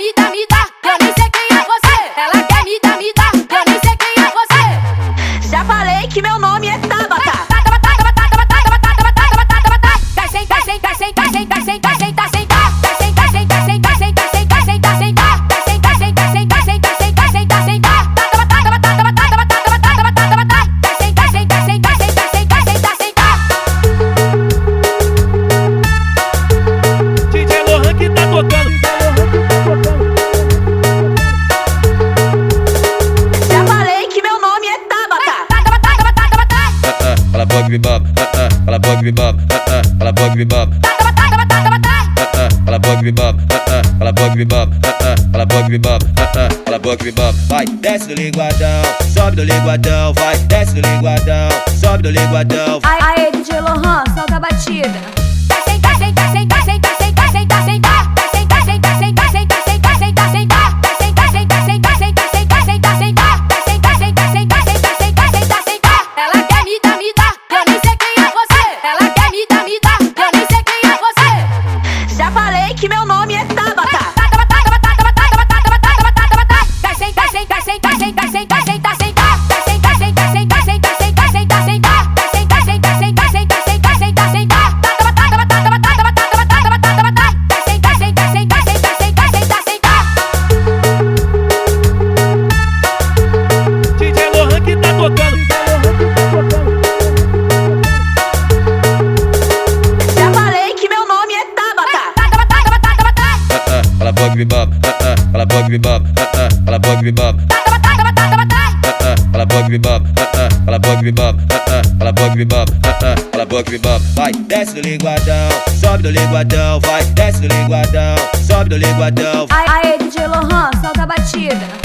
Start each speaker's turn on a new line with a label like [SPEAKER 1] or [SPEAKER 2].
[SPEAKER 1] me dar, eu nem sei quem é você. Ela quer me dar, eu nem sei quem é você.
[SPEAKER 2] Já falei que meu nome é Tabata.
[SPEAKER 3] DJ Lohan que tá tocando.
[SPEAKER 2] Já falei que meu nome é Tabata.
[SPEAKER 4] Fala bug bebop, fala bug bebop, fala bug bebop, fala bug bebop, fala bug bebop, fala bug bebop, fala bug bebop. Vai, desce do linguadão, sobe do linguadão, vai, desce do linguadão, sobe do linguadão.
[SPEAKER 2] Aê, DJ Lohan, solta a batida.
[SPEAKER 1] Ela quer me dar, eu nem sei quem é você. Ela quer me dar, eu nem sei quem é você.
[SPEAKER 2] Já falei que meu nome é Tabata.
[SPEAKER 3] DJ Lohan que tá tocando.
[SPEAKER 2] Já falei que meu nome é Tabata.
[SPEAKER 4] Fala bug bebop, fala bug bebop, fala bug bebop, fala bug bebop, fala bug bebop, fala bug bebop, fala bug bebop. Vai, desce do linguadão, sobe do linguadão, vai, desce do linguadão, sobe do linguadão.
[SPEAKER 2] Aê, DJ Lohan, solta a batida.